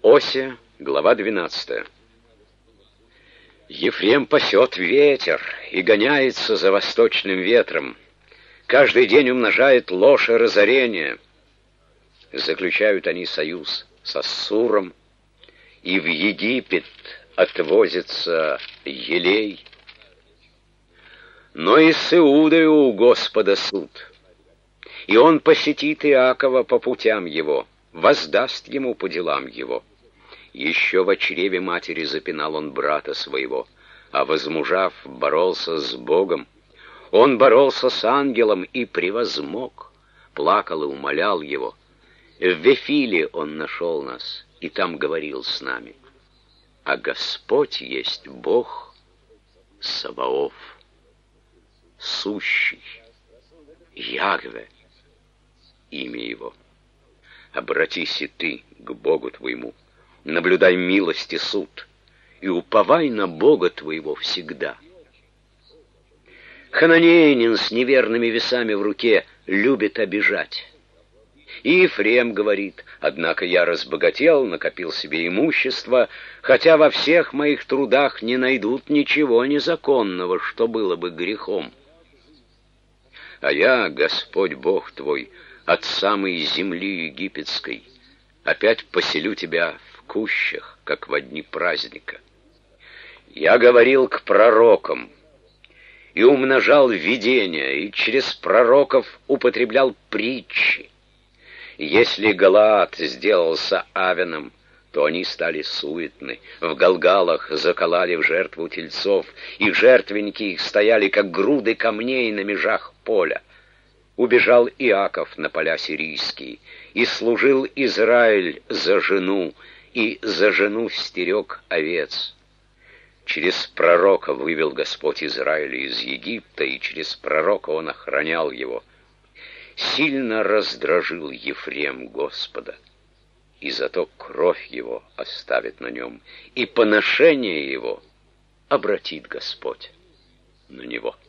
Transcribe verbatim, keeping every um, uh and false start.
Осия, глава двенадцатая. Ефрем пасет ветер и гоняется за восточным ветром. Каждый день умножает ложь и разорение. Заключают они союз с Ассуром, и в Египет отвозится елей. Но и с Иудою у Господа суд, и он посетит Иакова по путям его, воздаст ему по делам его. Еще в чреве матери запинал он брата своего, а возмужав, боролся с Богом. Он боролся с ангелом и превозмог, плакал и умолял его. В Вифиле он нашел нас, и там говорил с нами. А Господь есть Бог Саваоф, сущий, Ягве, имя его. Обратись и ты к Богу твоему, наблюдай милость и суд, и уповай на Бога твоего всегда. Хананеянин с неверными весами в руке любит обижать. И Ефрем говорит: однако я разбогател, накопил себе имущество, хотя во всех моих трудах не найдут ничего незаконного, что было бы грехом. А я, Господь Бог твой, от самой земли египетской, опять поселю тебя в кущах, как во дни праздника. Я говорил к пророкам и умножал видения, и через пророков употреблял притчи. Если Галаад сделался Авеном, то они стали суетны. В Галгалах заколали в жертву тельцов, и жертвенники их стояли, как груды камней на межах поля. Убежал Иаков на поля сирийские, и служил Израиль за жену, и за жену стерег овец. Через пророка вывел Господь Израиля из Египта, и через пророка он охранял его. Сильно раздражил Ефрем Господа, и зато кровь его оставит на нем, и поношение его обратит Господь на него.